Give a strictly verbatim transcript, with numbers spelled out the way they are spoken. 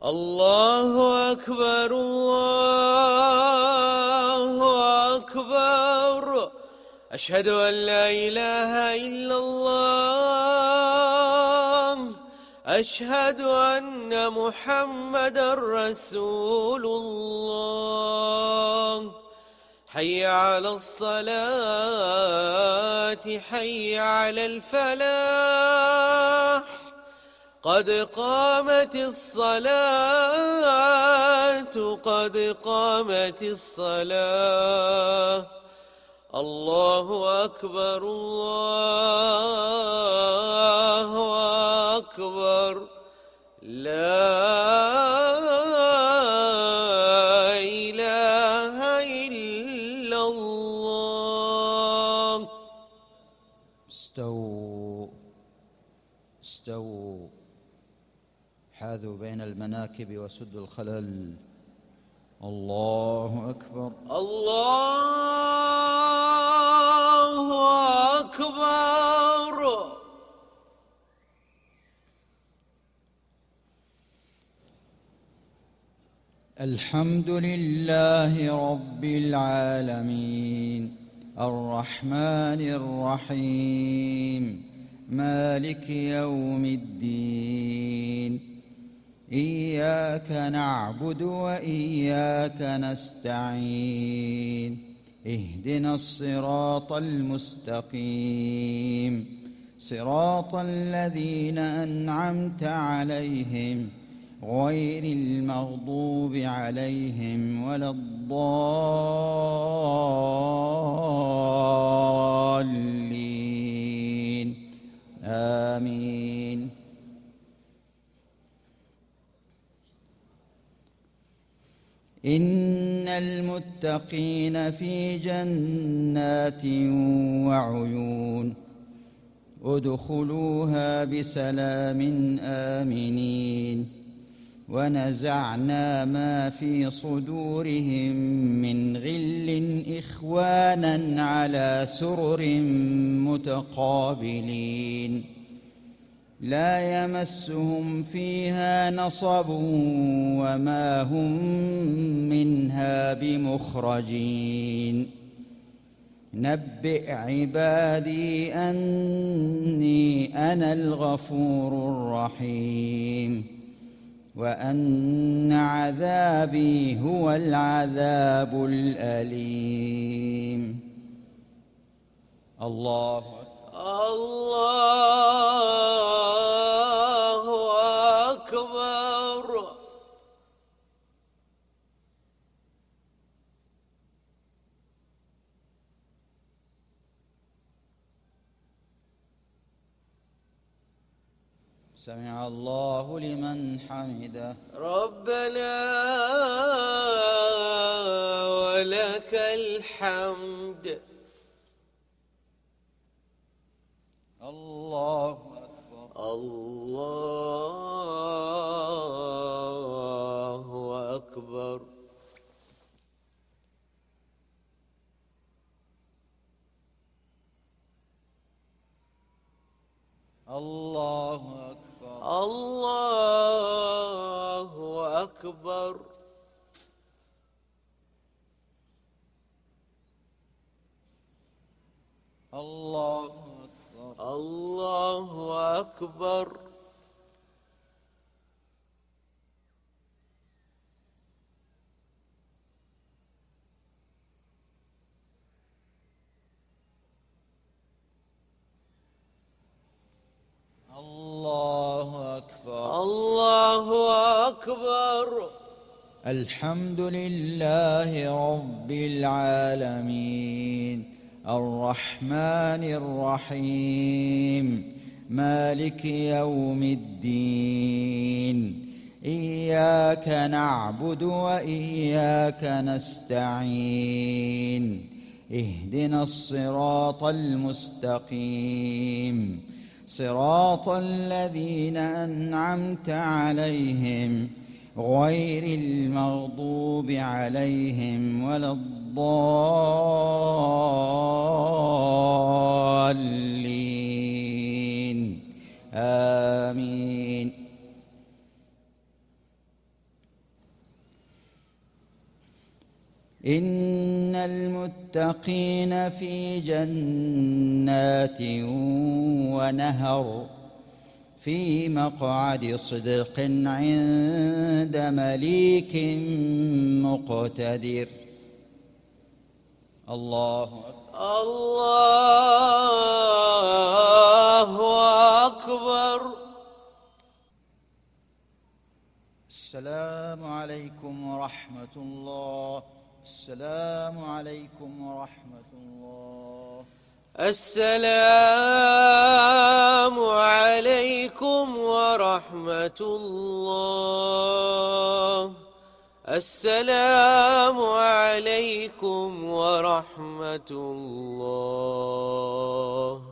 الله أكبر الله أكبر. أشهد أن لا إله إلا الله. أشهد أن محمدًا رسول الله. حي على الصلاة حي على الفلاح. قد قامت الصلاة قد قامت الصلاة. الله أكبر الله أكبر. لا إله إلا الله. استووا استووا حاذوا بين المناكب وسدوا الخلل. الله أكبر الله أكبر. الحمد لله رب العالمين الرحمن الرحيم مالك يوم الدين. إياك نعبد وإياك نستعين. اهدنا الصراط المستقيم صراط الذين أنعمت عليهم غير المغضوب عليهم ولا الضالين. آمين. إن المتقين في جنات وعيون ادخلوها بسلام آمنين. ونزعنا ما في صدورهم من غل إخوانا على سرر متقابلين لا يمسهم فيها نصب وما هم منها بمخرجين. نبئ عبادي أني أنا الغفور الرحيم وأن عذابي هو العذاب الأليم. الله الله أكبر. سمع الله لمن حمده. ربنا ولك الحمد. الله أكبر الله أكبر. الله أكبر الله أكبر. الله أكبر الله أكبر. الله أكبر الله أكبر. الحمد لله رب العالمين الرحمن الرحيم مالك يوم الدين. إياك نعبد وإياك نستعين. اهدنا الصراط المستقيم صراط الذين أنعمت عليهم غير المغضوب عليهم ولا الضالين. آمين. إن المتقين في جنات ونهر في مقعد صدق عند مليك مقتدر. الله أكبر. الله أكبر. السلام عليكم ورحمة الله. السلام عليكم ورحمة الله. السلام عليكم ورحمة الله. السلام عليكم ورحمة الله.